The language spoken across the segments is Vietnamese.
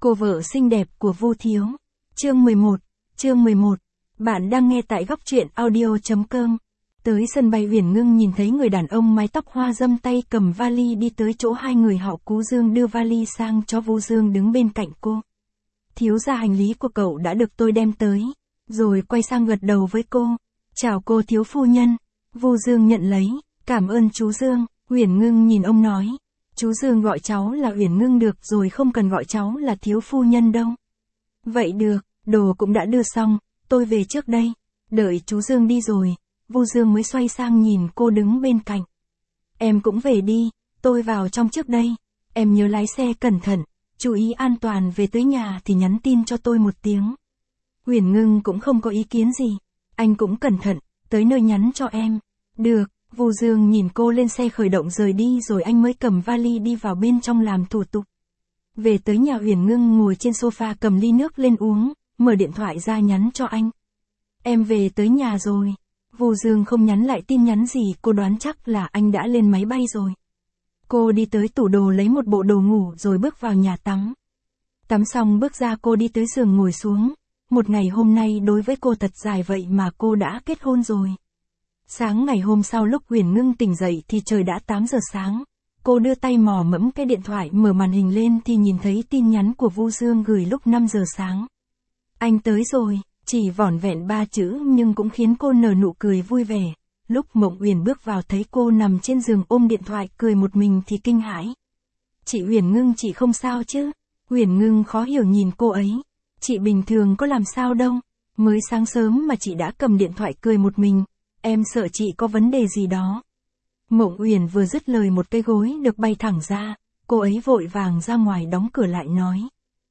Cô vợ xinh đẹp của Vu Thiếu. Chương 11. Chương 11. Bạn đang nghe tại góc truyện audio.com. Tới sân bay Uyển Ngưng nhìn thấy người đàn ông mái tóc hoa râm tay cầm vali đi tới chỗ hai người họ Cú Dương đưa vali sang cho Vu Dương đứng bên cạnh cô. Thiếu gia, hành lý của cậu đã được tôi đem tới. Rồi quay sang gật đầu với cô. Chào cô thiếu phu nhân. Vu Dương nhận lấy. Cảm ơn chú Dương. Uyển Ngưng nhìn ông nói. Chú Dương gọi cháu là Uyển Ngưng được rồi, không cần gọi cháu là thiếu phu nhân đâu. Vậy được, đồ cũng đã đưa xong, tôi về trước đây. Đợi chú Dương đi rồi, Vu Dương mới xoay sang nhìn cô đứng bên cạnh. Em cũng về đi, tôi vào trong trước đây. Em nhớ lái xe cẩn thận, chú ý an toàn, về tới nhà thì nhắn tin cho tôi một tiếng. Uyển Ngưng cũng không có ý kiến gì. Anh cũng cẩn thận, tới nơi nhắn cho em. Được. Vu Dương nhìn cô lên xe khởi động rời đi rồi anh mới cầm vali đi vào bên trong làm thủ tục. Về tới nhà, Uyển Ngưng ngồi trên sofa cầm ly nước lên uống, mở điện thoại ra nhắn cho anh. Em về tới nhà rồi. Vu Dương không nhắn lại tin nhắn gì, cô đoán chắc là anh đã lên máy bay rồi. Cô đi tới tủ đồ lấy một bộ đồ ngủ rồi bước vào nhà tắm. Tắm xong bước ra, cô đi tới giường ngồi xuống. Một ngày hôm nay đối với cô thật dài vậy mà cô đã kết hôn rồi. Sáng ngày hôm sau lúc Uyển Ngưng tỉnh dậy thì trời đã 8 giờ sáng. Cô đưa tay mò mẫm cái điện thoại, mở màn hình lên thì nhìn thấy tin nhắn của Vu Dương gửi lúc 5 giờ sáng. Anh tới rồi, chỉ vỏn vẹn 3 chữ nhưng cũng khiến cô nở nụ cười vui vẻ. Lúc Mộng Uyển bước vào thấy cô nằm trên giường ôm điện thoại cười một mình thì kinh hãi. Chị Uyển Ngưng, chị không sao chứ? Uyển Ngưng khó hiểu nhìn cô ấy. Chị bình thường có làm sao đâu, mới sáng sớm mà chị đã cầm điện thoại cười một mình. Em sợ chị có vấn đề gì đó. Mộng Uyển vừa dứt lời một cái gối được bay thẳng ra, cô ấy vội vàng ra ngoài đóng cửa lại nói.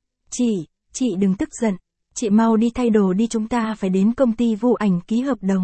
Chị đừng tức giận, chị mau đi thay đồ đi, chúng ta phải đến công ty Vu Ảnh ký hợp đồng.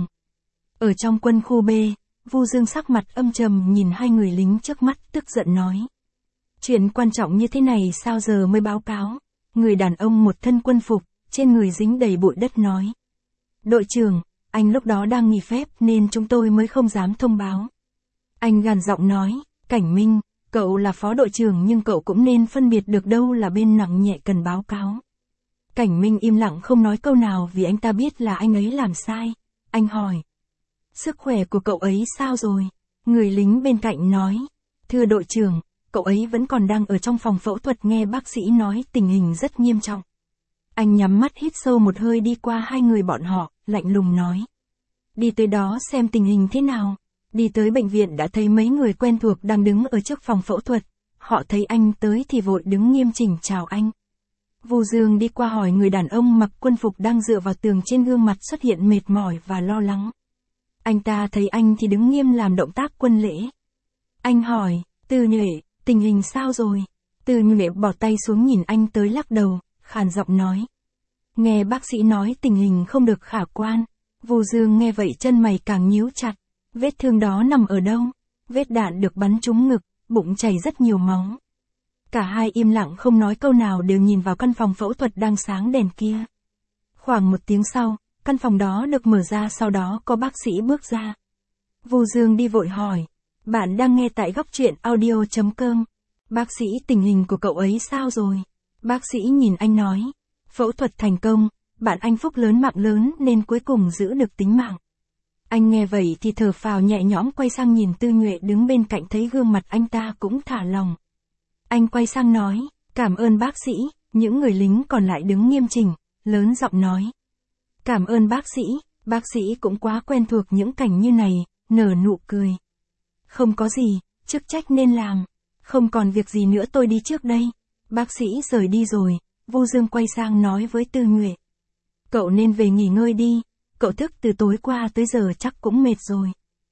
Ở trong quân khu B, Vu Dương sắc mặt âm trầm nhìn hai người lính trước mắt, tức giận nói. Chuyện quan trọng như thế này sao giờ mới báo cáo? Người đàn ông một thân quân phục, trên người dính đầy bụi đất nói. Đội trưởng, anh lúc đó đang nghỉ phép nên chúng tôi mới không dám thông báo. Anh gằn giọng nói, Cảnh Minh, cậu là phó đội trưởng nhưng cậu cũng nên phân biệt được đâu là bên nặng nhẹ cần báo cáo. Cảnh Minh im lặng không nói câu nào vì anh ta biết là anh ấy làm sai. Anh hỏi, sức khỏe của cậu ấy sao rồi? Người lính bên cạnh nói, thưa đội trưởng, cậu ấy vẫn còn đang ở trong phòng phẫu thuật, nghe bác sĩ nói tình hình rất nghiêm trọng. Anh nhắm mắt hít sâu một hơi đi qua hai người bọn họ, lạnh lùng nói. Đi tới đó xem tình hình thế nào. Đi tới bệnh viện đã thấy mấy người quen thuộc đang đứng ở trước phòng phẫu thuật. Họ thấy anh tới thì vội đứng nghiêm chỉnh chào anh. Vu Dương đi qua hỏi người đàn ông mặc quân phục đang dựa vào tường, trên gương mặt xuất hiện mệt mỏi và lo lắng. Anh ta thấy anh thì đứng nghiêm làm động tác quân lễ. Anh hỏi, Từ Nhuệ, tình hình sao rồi? Từ Nhuệ bỏ tay xuống nhìn anh tới lắc đầu, khàn giọng nói. Nghe bác sĩ nói tình hình không được khả quan. Vu Dương nghe vậy chân mày càng nhíu chặt. Vết thương đó nằm ở đâu? Vết đạn được bắn trúng ngực, bụng chảy rất nhiều máu. Cả hai im lặng không nói câu nào, đều nhìn vào căn phòng phẫu thuật đang sáng đèn kia. Khoảng một tiếng sau, căn phòng đó được mở ra, sau đó có bác sĩ bước ra. Vu Dương đi vội hỏi. Bạn đang nghe tại góc truyện audio.com. Bác sĩ, tình hình của cậu ấy sao rồi? Bác sĩ nhìn anh nói. Phẫu thuật thành công, bạn anh phúc lớn mạng lớn nên cuối cùng giữ được tính mạng. Anh nghe vậy thì thở phào nhẹ nhõm, quay sang nhìn Tư Nhuệ đứng bên cạnh, thấy gương mặt anh ta cũng thả lòng. Anh quay sang nói, cảm ơn bác sĩ. Những người lính còn lại đứng nghiêm chỉnh, lớn giọng nói. Cảm ơn bác sĩ cũng quá quen thuộc những cảnh như này, nở nụ cười. Không có gì, chức trách nên làm. Không còn việc gì nữa, tôi đi trước đây. Bác sĩ rời đi rồi, Vu Dương quay sang nói với Tư Nhuệ. Cậu nên về nghỉ ngơi đi, cậu thức từ tối qua tới giờ chắc cũng mệt rồi.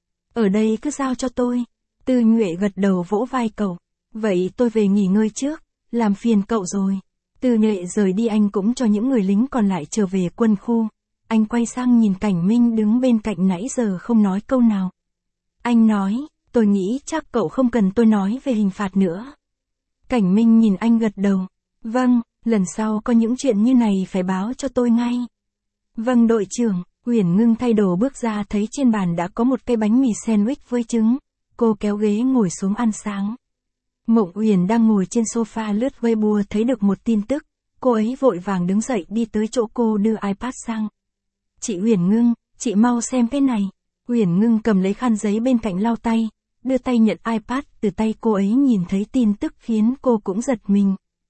Ở đây cứ giao cho tôi. Tư Nhuệ gật đầu vỗ vai cậu. Vậy tôi về nghỉ ngơi trước, làm phiền cậu rồi. Tư Nhuệ rời đi, anh cũng cho những người lính còn lại trở về quân khu. Anh quay sang nhìn Cảnh Minh đứng bên cạnh nãy giờ không nói câu nào. Anh nói, tôi nghĩ chắc cậu không cần tôi nói về hình phạt nữa. Cảnh Minh nhìn anh gật đầu. Vâng, lần sau có những chuyện như này phải báo cho tôi ngay. Vâng đội trưởng. Uyển Ngưng thay đồ bước ra thấy trên bàn đã có một cái bánh mì sandwich với trứng. Cô kéo ghế ngồi xuống ăn sáng. Mộng Uyển đang ngồi trên sofa lướt Weibo thấy được một tin tức. cô ấy vội vàng đứng dậy đi tới chỗ cô đưa iPad sang. Chị Huyền Ngưng, chị mau xem cái này. Huyền Ngưng cầm lấy khăn giấy bên cạnh lau tay, đưa tay nhận iPad từ tay cô ấy, nhìn thấy tin tức khiến cô cũng giật mình.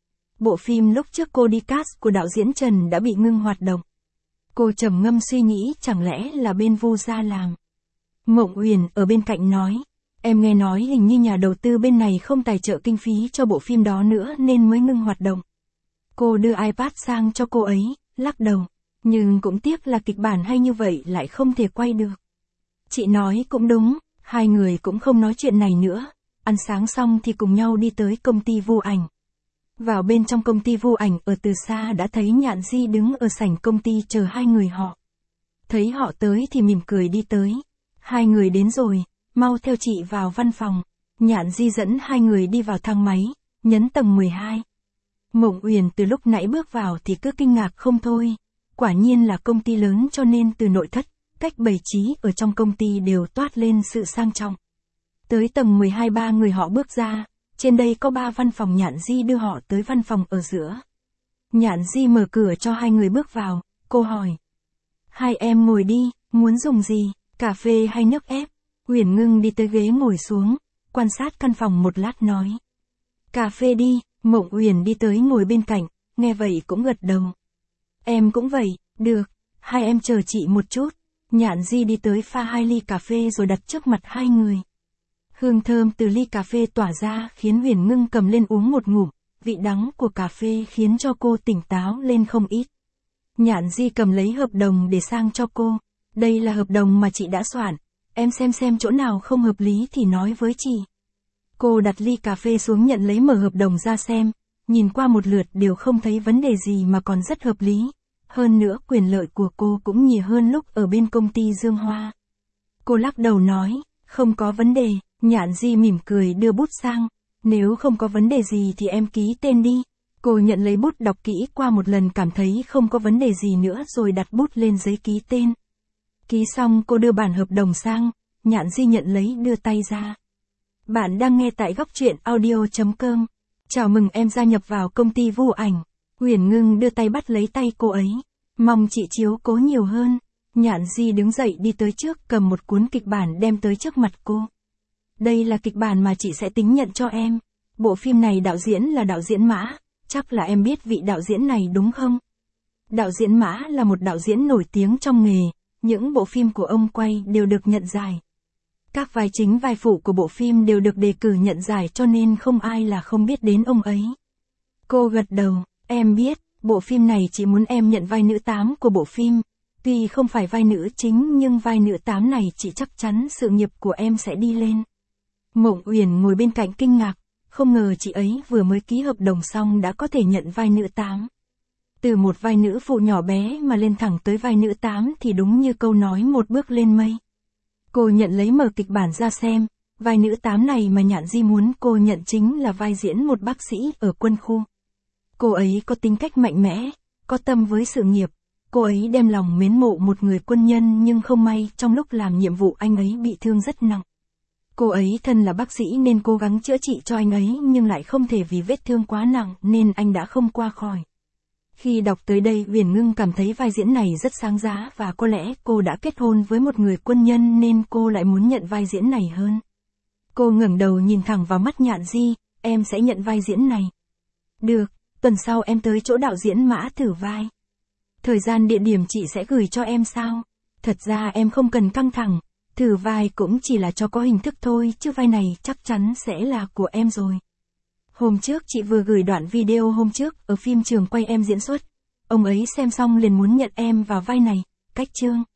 Bộ phim lúc trước cô đi cast của đạo diễn Trần đã bị ngưng hoạt động. Cô trầm ngâm suy nghĩ chẳng lẽ là bên Vu Gia làm. Mộng Uyển ở bên cạnh nói, em nghe nói hình như nhà đầu tư bên này không tài trợ kinh phí cho bộ phim đó nữa nên mới ngưng hoạt động. Cô đưa iPad sang cho cô ấy, lắc đầu, nhưng cũng tiếc là kịch bản hay như vậy lại không thể quay được. Chị nói cũng đúng, hai người cũng không nói chuyện này nữa, ăn sáng xong thì cùng nhau đi tới công ty Vu Ảnh. Vào bên trong công ty Vu Ảnh, ở từ xa đã thấy Nhạn Di đứng ở sảnh công ty chờ hai người họ. Thấy họ tới thì mỉm cười đi tới. Hai người đến rồi, mau theo chị vào văn phòng. Nhạn Di dẫn hai người đi vào thang máy, nhấn tầng 12. Mộng Uyển từ lúc nãy bước vào thì cứ kinh ngạc không thôi. Quả nhiên là công ty lớn cho nên từ nội thất, cách bày trí ở trong công ty đều toát lên sự sang trọng. Tới tầng 12 ba người họ bước ra. Trên đây có 3 văn phòng. Nhạn Di đưa họ tới văn phòng ở giữa. Nhạn Di mở cửa cho hai người bước vào, cô hỏi. Hai em ngồi đi, muốn dùng gì, cà phê hay nước ép? Huyền Ngưng đi tới ghế ngồi xuống, quan sát căn phòng một lát nói. Cà phê đi. Mộng Uyển đi tới ngồi bên cạnh, nghe vậy cũng gật đầu. Em cũng vậy, được, hai em chờ chị một chút. Nhạn Di đi tới pha 2 ly cà phê rồi đặt trước mặt hai người. Hương thơm từ ly cà phê tỏa ra khiến Huyền Ngưng cầm lên uống một ngụm, vị đắng của cà phê khiến cho cô tỉnh táo lên không ít. Nhạn Di cầm lấy hợp đồng để sang cho cô. Đây là hợp đồng mà chị đã soạn, em xem chỗ nào không hợp lý thì nói với chị. Cô đặt ly cà phê xuống nhận lấy, mở hợp đồng ra xem, nhìn qua một lượt đều không thấy vấn đề gì mà còn rất hợp lý. Hơn nữa quyền lợi của cô cũng nhiều hơn lúc ở bên công ty Dương Hoa. Cô lắc đầu nói, không có vấn đề. Nhạn Di mỉm cười đưa bút sang, nếu không có vấn đề gì thì em ký tên đi. Cô nhận lấy bút đọc kỹ qua một lần, cảm thấy không có vấn đề gì nữa rồi đặt bút lên giấy ký tên. Ký xong cô đưa bản hợp đồng sang, Nhạn Di nhận lấy đưa tay ra. Bạn đang nghe tại góc truyện audio.com. Chào mừng em gia nhập vào công ty Vu Ảnh. Huyền Ngưng đưa tay bắt lấy tay cô ấy. Mong chị chiếu cố nhiều hơn. Nhạn Di đứng dậy đi tới trước, cầm một cuốn kịch bản đem tới trước mặt cô. Đây là kịch bản mà chị sẽ tính nhận cho em. Bộ phim này đạo diễn là đạo diễn Mã, chắc là em biết vị đạo diễn này đúng không? Đạo diễn Mã là một đạo diễn nổi tiếng trong nghề, những bộ phim của ông quay đều được nhận giải. Các vai chính vai phụ của bộ phim đều được đề cử nhận giải cho nên không ai là không biết đến ông ấy. Cô gật đầu, em biết, bộ phim này chị muốn em nhận vai nữ 8 của bộ phim. Tuy không phải vai nữ chính nhưng vai nữ 8 này chị chắc chắn sự nghiệp của em sẽ đi lên. Mộng Uyển ngồi bên cạnh kinh ngạc, không ngờ chị ấy vừa mới ký hợp đồng xong đã có thể nhận vai nữ 8. Từ một vai nữ phụ nhỏ bé mà lên thẳng tới vai nữ 8 thì đúng như câu nói một bước lên mây. Cô nhận lấy mở kịch bản ra xem, vai nữ 8 này mà Nhạn Di muốn cô nhận chính là vai diễn một bác sĩ ở quân khu. Cô ấy có tính cách mạnh mẽ, có tâm với sự nghiệp. Cô ấy đem lòng mến mộ một người quân nhân nhưng không may trong lúc làm nhiệm vụ anh ấy bị thương rất nặng. Cô ấy thân là bác sĩ nên cố gắng chữa trị cho anh ấy nhưng lại không thể vì vết thương quá nặng nên anh đã không qua khỏi. Khi đọc tới đây Huyền Ngưng cảm thấy vai diễn này rất sáng giá và có lẽ cô đã kết hôn với một người quân nhân nên cô lại muốn nhận vai diễn này hơn. Cô ngẩng đầu nhìn thẳng vào mắt Nhạn Di, em sẽ nhận vai diễn này. Được, tuần sau em tới chỗ đạo diễn Mã thử vai. Thời gian địa điểm chị sẽ gửi cho em sao? Thật ra em không cần căng thẳng, thử vai cũng chỉ là cho có hình thức thôi chứ vai này chắc chắn sẽ là của em rồi. Hôm trước chị vừa gửi đoạn video hôm trước ở phim trường quay em diễn xuất. Ông ấy xem xong liền muốn nhận em vào vai này, cách chương.